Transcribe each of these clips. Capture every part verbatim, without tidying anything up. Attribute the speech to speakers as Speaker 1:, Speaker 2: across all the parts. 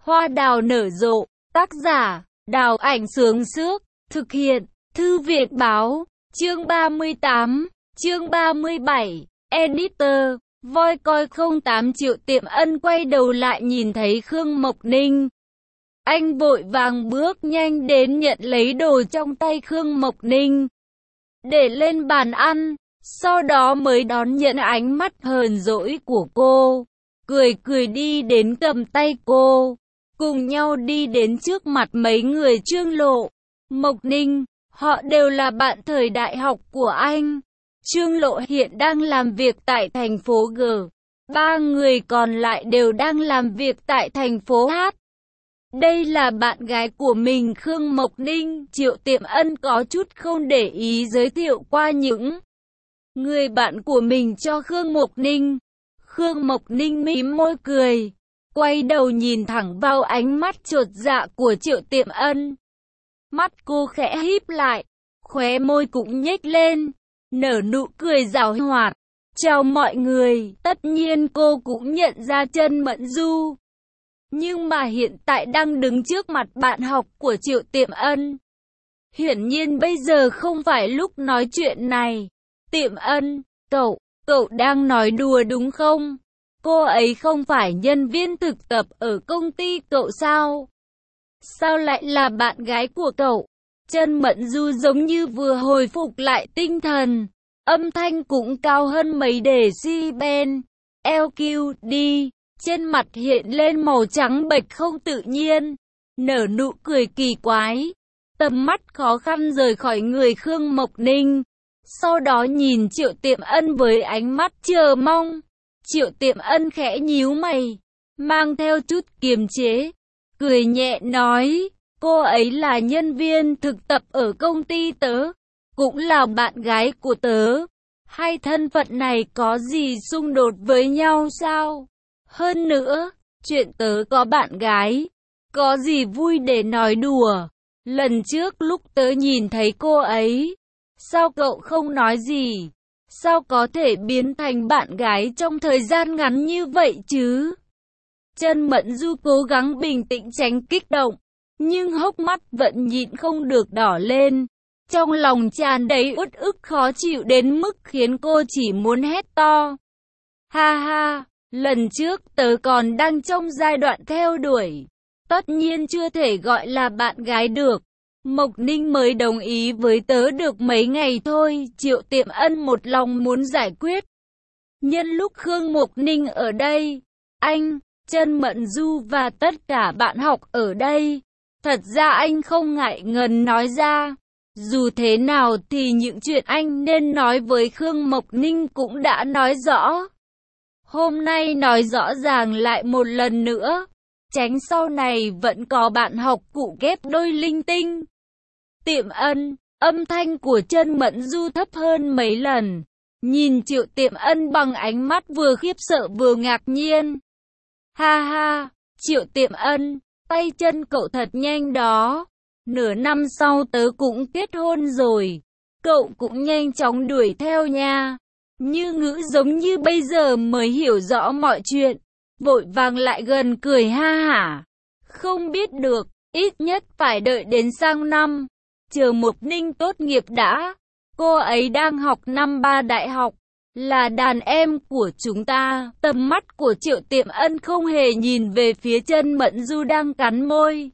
Speaker 1: Hoa đào nở rộ, tác giả, Đào Ảnh Sướng Sước, thực hiện, Thư viện Báo, chương ba mươi tám, chương ba mươi bảy, Editor, Voi Coi không tám Triệu Tiệm Ân quay đầu lại nhìn thấy Khương Mộc Ninh. Anh vội vàng bước nhanh đến nhận lấy đồ trong tay Khương Mộc Ninh, để lên bàn ăn, sau đó mới đón nhận ánh mắt hờn dỗi của cô, cười cười đi đến cầm tay cô, cùng nhau đi đến trước mặt mấy người Trương Lộ, Mộc Ninh, họ đều là bạn thời đại học của anh. Trương Lộ hiện đang làm việc tại thành phố G, ba người còn lại đều đang làm việc tại thành phố H. Đây là bạn gái của mình Khương Mộc Ninh. Triệu Tiệm Ân có chút không để ý giới thiệu qua những người bạn của mình cho Khương Mộc Ninh. Khương Mộc Ninh mím môi cười, quay đầu nhìn thẳng vào ánh mắt chột dạ của Triệu Tiệm Ân. Mắt cô khẽ híp lại, khóe môi cũng nhếch lên, nở nụ cười giảo hoạt. Chào mọi người, tất nhiên cô cũng nhận ra Chân Mẫn Du. Nhưng mà hiện tại đang đứng trước mặt bạn học của Triệu Tiệm Ân. Hiển nhiên bây giờ không phải lúc nói chuyện này. Tiệm Ân, cậu, cậu đang nói đùa đúng không? Cô ấy không phải nhân viên thực tập ở công ty cậu sao? Sao lại là bạn gái của cậu? Chân Mẫn Du giống như vừa hồi phục lại tinh thần. Âm thanh cũng cao hơn mấy decibel. lờ quy đê. Trên mặt hiện lên màu trắng bệch không tự nhiên, nở nụ cười kỳ quái. Tầm mắt khó khăn rời khỏi người Khương Mộc Ninh, sau đó nhìn Triệu Tiệm Ân với ánh mắt chờ mong. Triệu Tiệm Ân khẽ nhíu mày, mang theo chút kiềm chế, cười nhẹ nói, cô ấy là nhân viên thực tập ở công ty tớ, cũng là bạn gái của tớ. Hai thân phận này có gì xung đột với nhau sao? Hơn nữa, chuyện tớ có bạn gái, có gì vui để nói đùa. Lần trước lúc tớ nhìn thấy cô ấy, sao cậu không nói gì? Sao có thể biến thành bạn gái trong thời gian ngắn như vậy chứ? Chân Mẫn Du cố gắng bình tĩnh tránh kích động, nhưng hốc mắt vẫn nhịn không được đỏ lên. Trong lòng tràn đầy uất ức khó chịu đến mức khiến cô chỉ muốn hét to. Ha ha! Lần trước tớ còn đang trong giai đoạn theo đuổi, tất nhiên chưa thể gọi là bạn gái được. Mộc Ninh mới đồng ý với tớ được mấy ngày thôi. Triệu Tiệm Ân một lòng muốn giải quyết. Nhân lúc Khương Mộc Ninh ở đây, anh, Chân Mẫn Du và tất cả bạn học ở đây, thật ra anh không ngại ngần nói ra. Dù thế nào thì những chuyện anh nên nói với Khương Mộc Ninh cũng đã nói rõ. Hôm nay nói rõ ràng lại một lần nữa, tránh sau này vẫn có bạn học cụ ghép đôi linh tinh. Tiệm Ân, âm thanh của Chân Mẫn Du thấp hơn mấy lần, nhìn Triệu Tiệm Ân bằng ánh mắt vừa khiếp sợ vừa ngạc nhiên. Ha ha, Triệu Tiệm Ân, tay chân cậu thật nhanh đó, nửa năm sau tớ cũng kết hôn rồi, cậu cũng nhanh chóng đuổi theo nha. Như Ngữ giống như bây giờ mới hiểu rõ mọi chuyện, vội vàng lại gần cười ha hả. Không biết được, ít nhất phải đợi đến sang năm, chờ Mộc Ninh tốt nghiệp đã. Cô ấy đang học năm ba đại học, là đàn em của chúng ta. Tầm mắt của Triệu Tiệm Ân không hề nhìn về phía Chân Mẫn Du đang cắn môi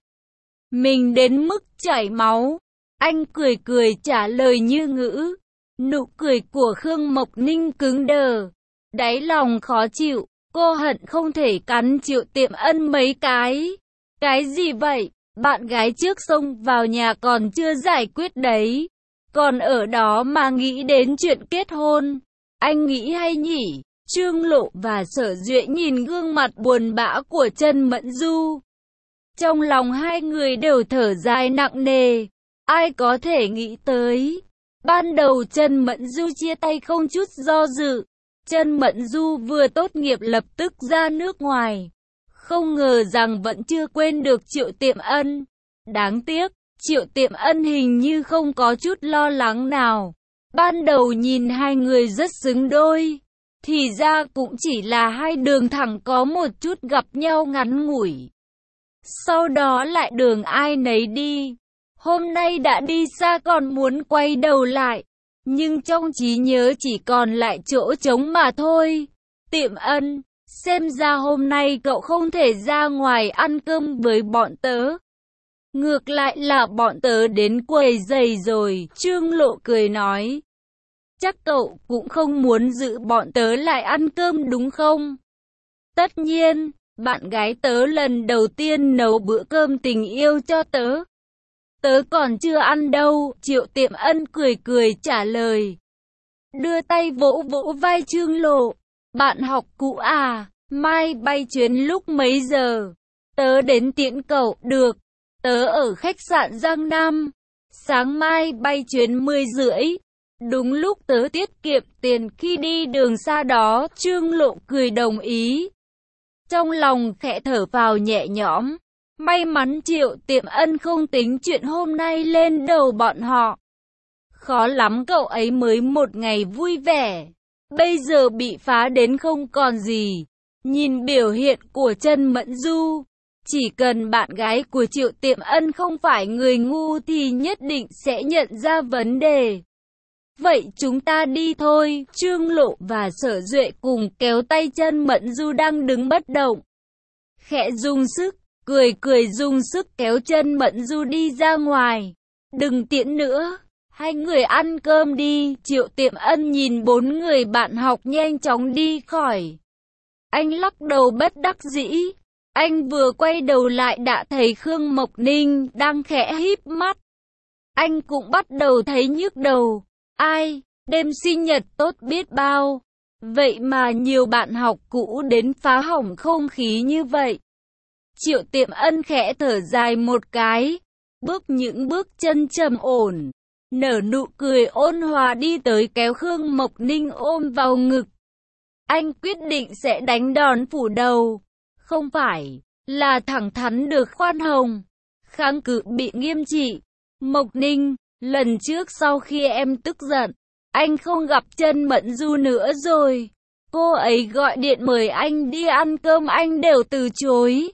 Speaker 1: mình đến mức chảy máu. Anh cười cười trả lời Như Ngữ. Nụ cười của Khương Mộc Ninh cứng đờ, đáy lòng khó chịu, cô hận không thể cắn Triệu Tiệm Ân mấy cái. Cái gì vậy? Bạn gái trước xông vào nhà còn chưa giải quyết đấy, còn ở đó mà nghĩ đến chuyện kết hôn. Anh nghĩ hay nhỉ? Trương Lộ và Sở Duệ nhìn gương mặt buồn bã của Chân Mẫn Du, trong lòng hai người đều thở dài nặng nề. Ai có thể nghĩ tới, ban đầu Chân Mẫn Du chia tay không chút do dự. Chân Mẫn Du vừa tốt nghiệp lập tức ra nước ngoài, không ngờ rằng vẫn chưa quên được Triệu Tiệm Ân. Đáng tiếc, Triệu Tiệm Ân hình như không có chút lo lắng nào. Ban đầu nhìn hai người rất xứng đôi, thì ra cũng chỉ là hai đường thẳng có một chút gặp nhau ngắn ngủi. sau đó lại đường ai nấy đi. Hôm nay đã đi xa còn muốn quay đầu lại, nhưng trong trí nhớ chỉ còn lại chỗ trống mà thôi. Tiệm Ân, xem ra hôm nay cậu không thể ra ngoài ăn cơm với bọn tớ. Ngược lại là bọn tớ đến quầy giày rồi, Trương Lộ cười nói. Chắc cậu cũng không muốn giữ bọn tớ lại ăn cơm đúng không? Tất nhiên, bạn gái tớ lần đầu tiên nấu bữa cơm tình yêu cho tớ. Tớ còn chưa ăn đâu, Triệu Tiệm Ân cười cười trả lời. Đưa tay vỗ vỗ vai Trương Lộ. Bạn học cũ à, mai bay chuyến lúc mấy giờ? Tớ đến tiễn cậu, được. Tớ ở khách sạn Giang Nam. Sáng mai bay chuyến mười rưỡi. Đúng lúc tớ tiết kiệm tiền khi đi đường xa đó, Trương Lộ cười đồng ý. Trong lòng khẽ thở vào nhẹ nhõm. May mắn Triệu Tiệm Ân không tính chuyện hôm nay lên đầu bọn họ. Khó lắm cậu ấy mới một ngày vui vẻ, bây giờ bị phá đến không còn gì. Nhìn biểu hiện của Trần Mẫn Du, chỉ cần bạn gái của Triệu Tiệm Ân không phải người ngu thì nhất định sẽ nhận ra vấn đề. Vậy chúng ta đi thôi, Trương Lộ và Sở Duệ cùng kéo tay Trần Mẫn Du đang đứng bất động. Khẽ dùng sức, cười cười dùng sức kéo Trần Mẫn Du đi ra ngoài. Đừng tiễn nữa, hai người ăn cơm đi. Triệu Tiệm Ân nhìn bốn người bạn học nhanh chóng đi khỏi. Anh lắc đầu bất đắc dĩ. Anh vừa quay đầu lại đã thấy Khương Mộc Ninh đang khẽ híp mắt. Anh cũng bắt đầu thấy nhức đầu. Ai, đêm sinh nhật tốt biết bao. Vậy mà nhiều bạn học cũ đến phá hỏng không khí như vậy. Triệu Tiệm Ân khẽ thở dài một cái, bước những bước chân trầm ổn, nở nụ cười ôn hòa đi tới kéo Khương Mộc Ninh ôm vào ngực. Anh quyết định sẽ đánh đòn phủ đầu, không phải là thẳng thắn được khoan hồng, kháng cự bị nghiêm trị. Mộc Ninh, lần trước sau khi em tức giận, anh không gặp Trần Mẫn Du nữa rồi. Cô ấy gọi điện mời anh đi ăn cơm anh đều từ chối.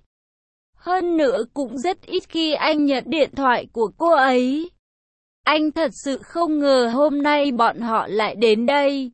Speaker 1: Hơn nữa cũng rất ít khi anh nhận điện thoại của cô ấy. Anh thật sự không ngờ hôm nay bọn họ lại đến đây.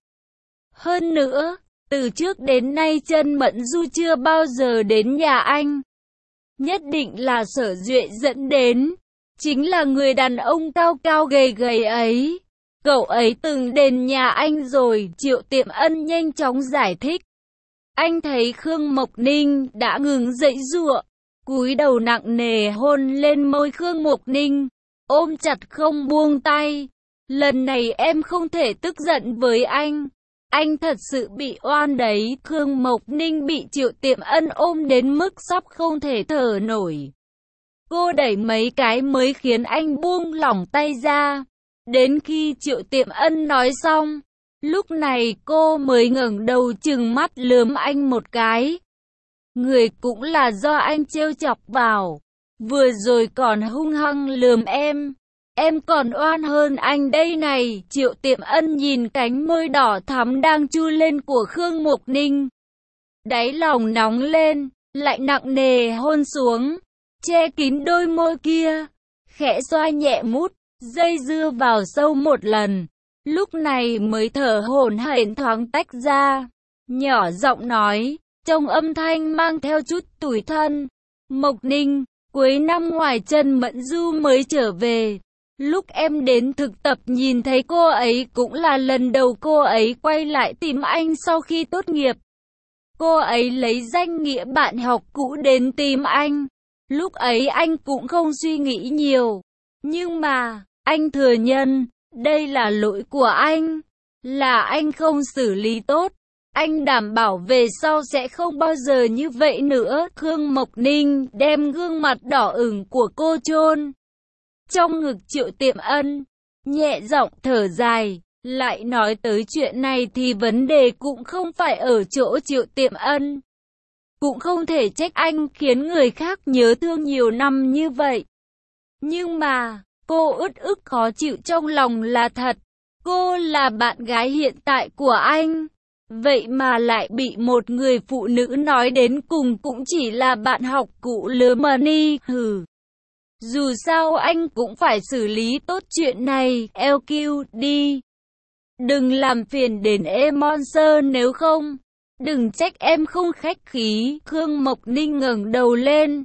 Speaker 1: Hơn nữa, từ trước đến nay Trần Mẫn Du chưa bao giờ đến nhà anh. Nhất định là Sở Duệ dẫn đến. Chính là người đàn ông cao cao gầy gầy ấy. Cậu ấy từng đến nhà anh rồi, Triệu Tiệm Ân nhanh chóng giải thích. Anh thấy Khương Mộc Ninh đã ngừng giãy giụa, cúi đầu nặng nề hôn lên môi Khương Mộc Ninh, ôm chặt không buông tay. Lần này em không thể tức giận với anh. Anh thật sự bị oan đấy. Khương Mộc Ninh bị Triệu Tiệm Ân ôm đến mức sắp không thể thở nổi. Cô đẩy mấy cái mới khiến anh buông lỏng tay ra. Đến khi Triệu Tiệm Ân nói xong, lúc này cô mới ngẩng đầu trừng mắt lườm anh một cái. Người cũng là do anh trêu chọc vào. Vừa rồi còn hung hăng lườm em. Em còn oan hơn anh đây này. Triệu Tiệm Ân nhìn cánh môi đỏ thắm đang chu lên của Khương Mộc Ninh. Đáy lòng nóng lên, lại nặng nề hôn xuống, che kín đôi môi kia, khẽ xoa nhẹ mút, dây dưa vào sâu một lần. Lúc này mới thở hổn hển thoáng tách ra, nhỏ giọng nói, trong âm thanh mang theo chút tủi thân. Mộc Ninh, cuối năm ngoài Trần Mẫn Du mới trở về. Lúc em đến thực tập nhìn thấy cô ấy cũng là lần đầu cô ấy quay lại tìm anh sau khi tốt nghiệp. Cô ấy lấy danh nghĩa bạn học cũ đến tìm anh. Lúc ấy anh cũng không suy nghĩ nhiều. Nhưng mà, anh thừa nhận, đây là lỗi của anh. Là anh không xử lý tốt. Anh đảm bảo về sau sẽ không bao giờ như vậy nữa. Khương Mộc Ninh đem gương mặt đỏ ửng của cô chôn trong ngực Triệu Tiệm Ân, nhẹ giọng thở dài. Lại nói tới chuyện này thì vấn đề cũng không phải ở chỗ Triệu Tiệm Ân. Cũng không thể trách anh khiến người khác nhớ thương nhiều năm như vậy. Nhưng mà, cô uất ức khó chịu trong lòng là thật. Cô là bạn gái hiện tại của anh. Vậy mà lại bị một người phụ nữ nói đến cùng cũng chỉ là bạn học cũ lứa mà ni, hừ. Dù sao anh cũng phải xử lý tốt chuyện này, lờ quy đi. Đừng làm phiền đến Emonster nếu không. Đừng trách em không khách khí. Khương Mộc Ninh ngẩng đầu lên,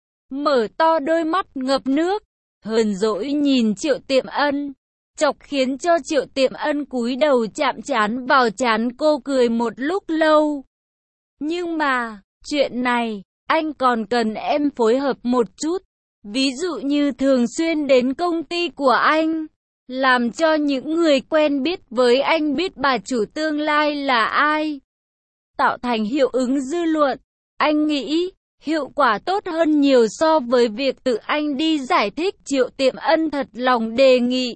Speaker 1: mở to đôi mắt ngập nước, hờn dỗi nhìn Triệu Tiệm Ân, chọc khiến cho Triệu Tiệm Ân cúi đầu chạm trán vào trán cô cười một lúc lâu. Nhưng mà, chuyện này, anh còn cần em phối hợp một chút. Ví dụ như thường xuyên đến công ty của anh, làm cho những người quen biết với anh biết bà chủ tương lai là ai. Tạo thành hiệu ứng dư luận, anh nghĩ, hiệu quả tốt hơn nhiều so với việc tự anh đi giải thích. Triệu Tiệm Ân thật lòng đề nghị.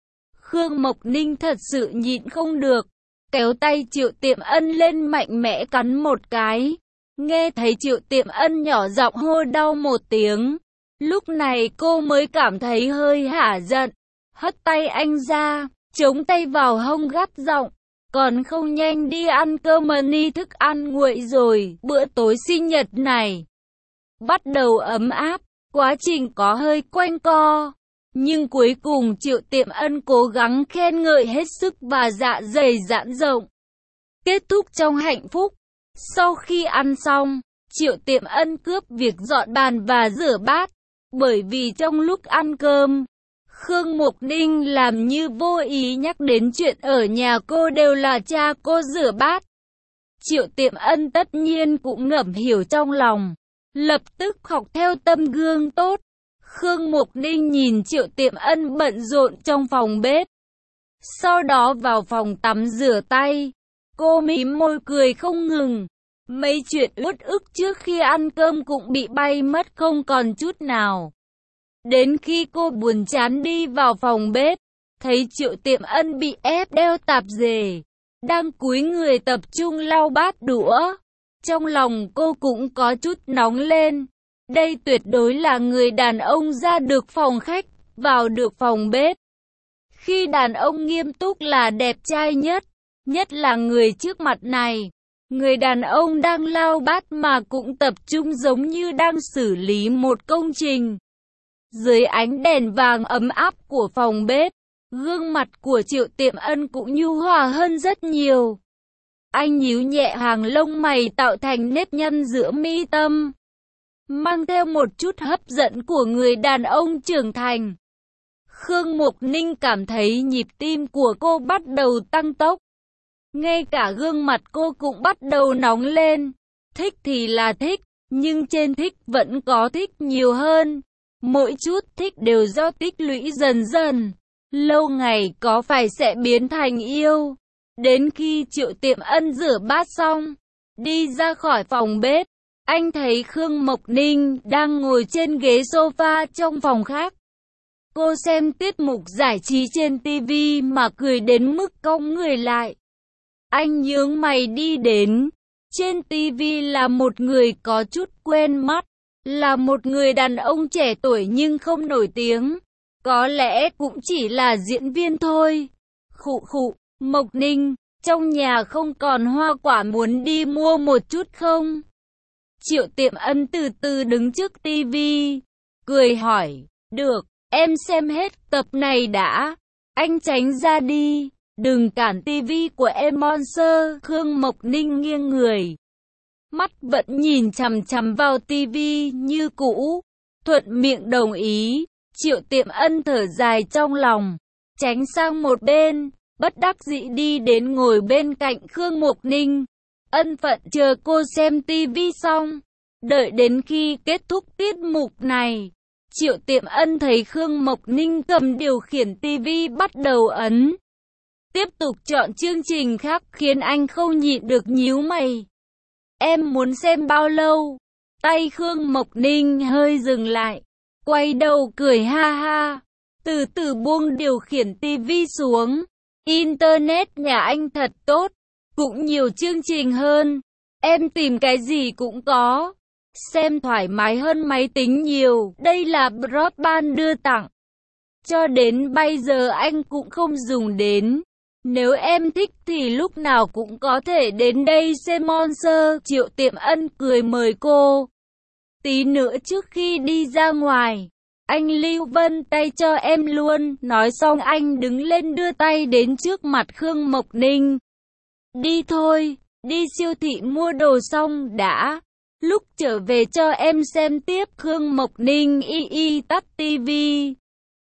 Speaker 1: Khương Mộc Ninh thật sự nhịn không được, kéo tay Triệu Tiệm Ân lên mạnh mẽ cắn một cái. Nghe thấy Triệu Tiệm Ân nhỏ giọng hô đau một tiếng, lúc này cô mới cảm thấy hơi hả giận, hất tay anh ra, chống tay vào hông gắt giọng, còn không nhanh đi ăn cơm mà ni, thức ăn nguội rồi, bữa tối sinh nhật này bắt đầu ấm áp. Quá trình có hơi quanh co, nhưng cuối cùng Triệu Tiệm Ân cố gắng khen ngợi hết sức và dạ dày giãn rộng. Kết thúc trong hạnh phúc. Sau khi ăn xong, Triệu Tiệm Ân cướp việc dọn bàn và rửa bát, bởi vì trong lúc ăn cơm, Khương Mộc Ninh làm như vô ý nhắc đến chuyện ở nhà cô đều là cha cô rửa bát. Triệu Tiệm Ân tất nhiên cũng ngầm hiểu trong lòng, lập tức học theo tấm gương tốt. Khương Mộc Ninh nhìn Triệu Tiệm Ân bận rộn trong phòng bếp, sau đó vào phòng tắm rửa tay. Cô mím môi cười không ngừng. Mấy chuyện uất ức trước khi ăn cơm cũng bị bay mất không còn chút nào. Đến khi cô buồn chán đi vào phòng bếp, thấy Triệu Tiệm Ân bị ép đeo tạp dề, đang cúi người tập trung lau bát đũa. Trong lòng cô cũng có chút nóng lên. Đây tuyệt đối là người đàn ông ra được phòng khách, vào được phòng bếp. Khi đàn ông nghiêm túc là đẹp trai nhất, nhất là người trước mặt này. Người đàn ông đang lau bát mà cũng tập trung giống như đang xử lý một công trình. Dưới ánh đèn vàng ấm áp của phòng bếp, gương mặt của Triệu Tiệm Ân cũng nhu hòa hơn rất nhiều. Anh nhíu nhẹ hàng lông mày tạo thành nếp nhăn giữa mi tâm, mang theo một chút hấp dẫn của người đàn ông trưởng thành. Khương Mộc Ninh cảm thấy nhịp tim của cô bắt đầu tăng tốc. Ngay cả gương mặt cô cũng bắt đầu nóng lên. Thích thì là thích, nhưng trên thích vẫn có thích nhiều hơn. Mỗi chút thích đều do tích lũy dần dần. Lâu ngày có phải sẽ biến thành yêu. Đến khi Triệu Tiệm Ân rửa bát xong, đi ra khỏi phòng bếp, anh thấy Khương Mộc Ninh đang ngồi trên ghế sofa trong phòng khác. Cô xem tiết mục giải trí trên ti vi mà cười đến mức cong người lại. Anh nhướng mày đi đến. Trên ti vi là một người có chút quen mắt, là một người đàn ông trẻ tuổi nhưng không nổi tiếng. Có lẽ cũng chỉ là diễn viên thôi. Khụ khụ, Mộc Ninh, trong nhà không còn hoa quả muốn đi mua một chút không? Triệu Tiệm Ân từ từ đứng trước ti vi, cười hỏi, được, em xem hết tập này đã. Anh tránh ra đi, đừng cản ti vi của em Monster. Khương Mộc Ninh nghiêng người, mắt vẫn nhìn chằm chằm vào ti vi như cũ, thuận miệng đồng ý. Triệu Tiệm Ân thở dài trong lòng, tránh sang một bên, bất đắc dĩ đi đến ngồi bên cạnh Khương Mộc Ninh. Ân phận chờ cô xem ti vi xong. Đợi đến khi kết thúc tiết mục này, Triệu Tiệm Ân thấy Khương Mộc Ninh cầm điều khiển ti vi bắt đầu ấn tiếp tục chọn chương trình khác, khiến anh không nhịn được nhíu mày. Em muốn xem bao lâu? Tay Khương Mộc Ninh hơi dừng lại, quay đầu cười ha ha, từ từ buông điều khiển ti vi xuống. Internet nhà anh thật tốt, cũng nhiều chương trình hơn. Em tìm cái gì cũng có, xem thoải mái hơn máy tính nhiều. Đây là broadband đưa tặng, cho đến bây giờ anh cũng không dùng đến. Nếu em thích thì lúc nào cũng có thể đến đây xem concert. Triệu Tiệm Ân cười mời cô. Tí nữa trước khi đi ra ngoài, anh Lưu Vân tay cho em luôn. Nói xong anh đứng lên đưa tay đến trước mặt Khương Mộc Ninh. Đi thôi, đi siêu thị mua đồ xong đã. Lúc trở về cho em xem tiếp. Khương Mộc Ninh y y tắt tivi.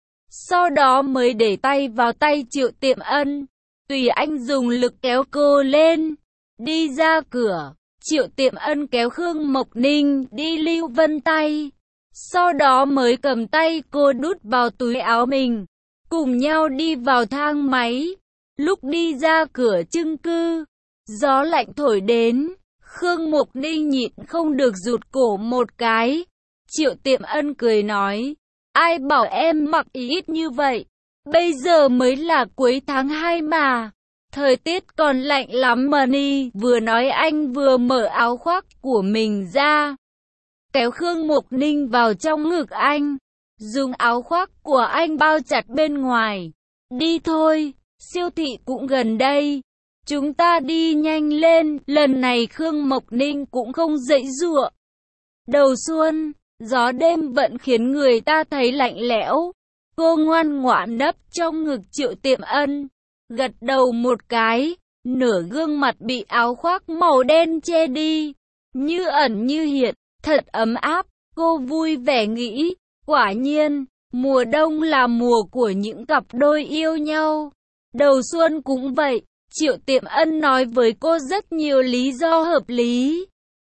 Speaker 1: Sau đó mới để tay vào tay Triệu Tiệm Ân. Tùy anh dùng lực kéo cô lên. Đi ra cửa, Triệu Tiệm Ân kéo Khương Mộc Ninh đi Lưu Vân tay. Sau đó mới cầm tay cô đút vào túi áo mình. Cùng nhau đi vào thang máy. Lúc đi ra cửa chung cư, gió lạnh thổi đến. Khương Mộc Ninh nhịn không được rụt cổ một cái. Triệu Tiệm Ân cười nói. Ai bảo em mặc ít như vậy? Bây giờ mới là cuối tháng hai mà. Thời tiết còn lạnh lắm mà ni. Vừa nói anh vừa mở áo khoác của mình ra. Kéo Khương Mộc Ninh vào trong ngực anh. Dùng áo khoác của anh bao chặt bên ngoài. Đi thôi, siêu thị cũng gần đây. Chúng ta đi nhanh lên. Lần này Khương Mộc Ninh cũng không giãy giụa. Đầu xuân, gió đêm vẫn khiến người ta thấy lạnh lẽo. Cô ngoan ngoãn nấp trong ngực Triệu Tiệm Ân, gật đầu một cái, nửa gương mặt bị áo khoác màu đen che đi, như ẩn như hiện, thật ấm áp. Cô vui vẻ nghĩ, quả nhiên, mùa đông là mùa của những cặp đôi yêu nhau. Đầu xuân cũng vậy. Triệu Tiệm Ân nói với cô rất nhiều lý do hợp lý.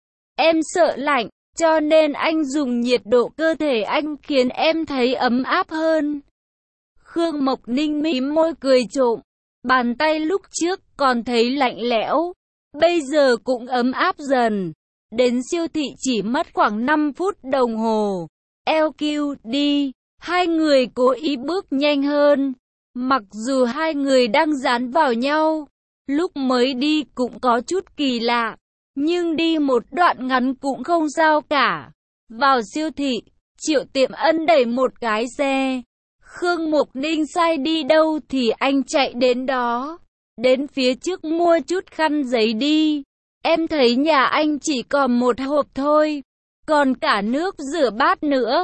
Speaker 1: Em sợ lạnh, cho nên anh dùng nhiệt độ cơ thể anh khiến em thấy ấm áp hơn. Khương Mộc Ninh mím môi cười trộm. Bàn tay lúc trước còn thấy lạnh lẽo, bây giờ cũng ấm áp dần. Đến siêu thị chỉ mất khoảng năm phút đồng hồ. lờ quy đi, hai người cố ý bước nhanh hơn. Mặc dù hai người đang dán vào nhau, lúc mới đi cũng có chút kỳ lạ, nhưng đi một đoạn ngắn cũng không sao cả. Vào siêu thị, Triệu Tiệm Ân đẩy một cái xe. Khương Mộc Ninh sai đi đâu thì anh chạy đến đó. Đến phía trước mua chút khăn giấy đi. Em thấy nhà anh chỉ còn một hộp thôi. Còn cả nước rửa bát nữa.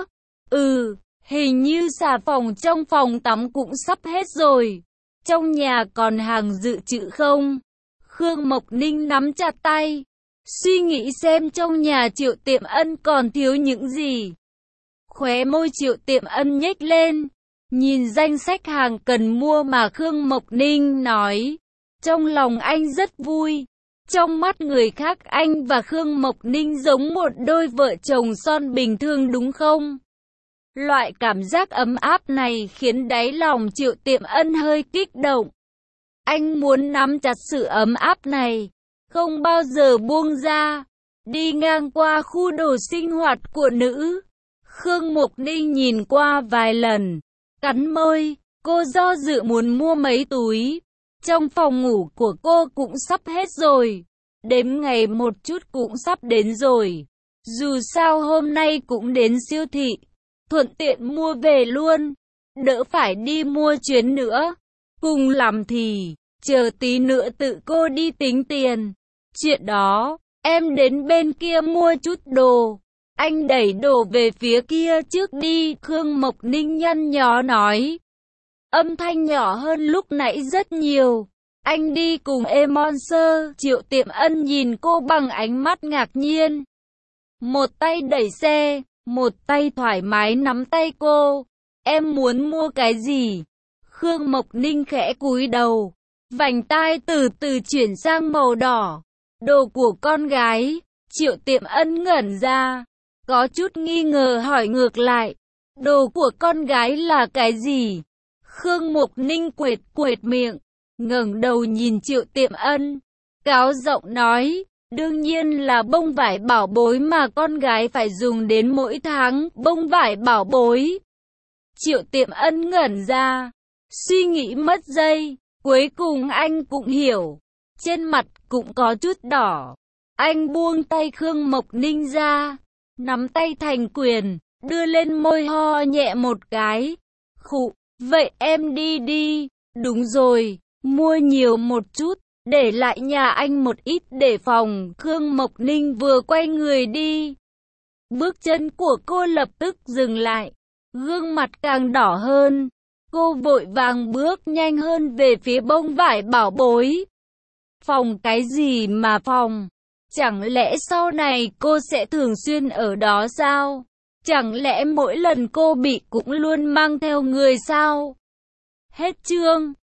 Speaker 1: Ừ, hình như xà phòng trong phòng tắm cũng sắp hết rồi. Trong nhà còn hàng dự trữ không? Khương Mộc Ninh nắm chặt tay, suy nghĩ xem trong nhà Triệu Tiệm Ân còn thiếu những gì. Khóe môi Triệu Tiệm Ân nhếch lên, nhìn danh sách hàng cần mua mà Khương Mộc Ninh nói. Trong lòng anh rất vui. Trong mắt người khác anh và Khương Mộc Ninh giống một đôi vợ chồng son bình thường đúng không? Loại cảm giác ấm áp này khiến đáy lòng Triệu Tiệm Ân hơi kích động. Anh muốn nắm chặt sự ấm áp này, không bao giờ buông ra. Đi ngang qua khu đồ sinh hoạt của nữ, Khương Mộc Ninh nhìn qua vài lần, cắn môi. Cô do dự muốn mua mấy túi. Trong phòng ngủ của cô cũng sắp hết rồi. Đếm ngày một chút cũng sắp đến rồi. Dù sao hôm nay cũng đến siêu thị, thuận tiện mua về luôn, đỡ phải đi mua chuyến nữa. Cùng lắm thì, chờ tí nữa tự cô đi tính tiền. Chuyện đó, em đến bên kia mua chút đồ. Anh đẩy đồ về phía kia trước đi, Khương Mộc Ninh nhăn nhó nói. Âm thanh nhỏ hơn lúc nãy rất nhiều. Anh đi cùng em Monster. Triệu Tiệm Ân nhìn cô bằng ánh mắt ngạc nhiên. Một tay đẩy xe, một tay thoải mái nắm tay cô. Em muốn mua cái gì? Khương Mộc Ninh khẽ cúi đầu. Vành tai từ từ chuyển sang màu đỏ. Đồ của con gái. Triệu Tiệm Ân ngẩn ra, có chút nghi ngờ hỏi ngược lại. Đồ của con gái là cái gì? Khương Mộc Ninh quệt quệt miệng, ngẩng đầu nhìn Triệu Tiệm Ân, cáo giọng nói, đương nhiên là bông vải bảo bối mà con gái phải dùng đến mỗi tháng. Bông vải bảo bối. Triệu Tiệm Ân ngẩn ra, suy nghĩ mất giây, cuối cùng anh cũng hiểu, trên mặt cũng có chút đỏ. Anh buông tay Khương Mộc Ninh ra, nắm tay thành quyền, đưa lên môi ho nhẹ một cái. Khụ, vậy em đi đi. Đúng rồi, mua nhiều một chút, để lại nhà anh một ít để phòng. Khương Mộc Ninh vừa quay người đi, bước chân của cô lập tức dừng lại, gương mặt càng đỏ hơn. Cô vội vàng bước nhanh hơn về phía bông vải bảo bối. Phòng cái gì mà phòng? Chẳng lẽ sau này cô sẽ thường xuyên ở đó sao? Chẳng lẽ mỗi lần cô bị cũng luôn mang theo người sao? Hết chương.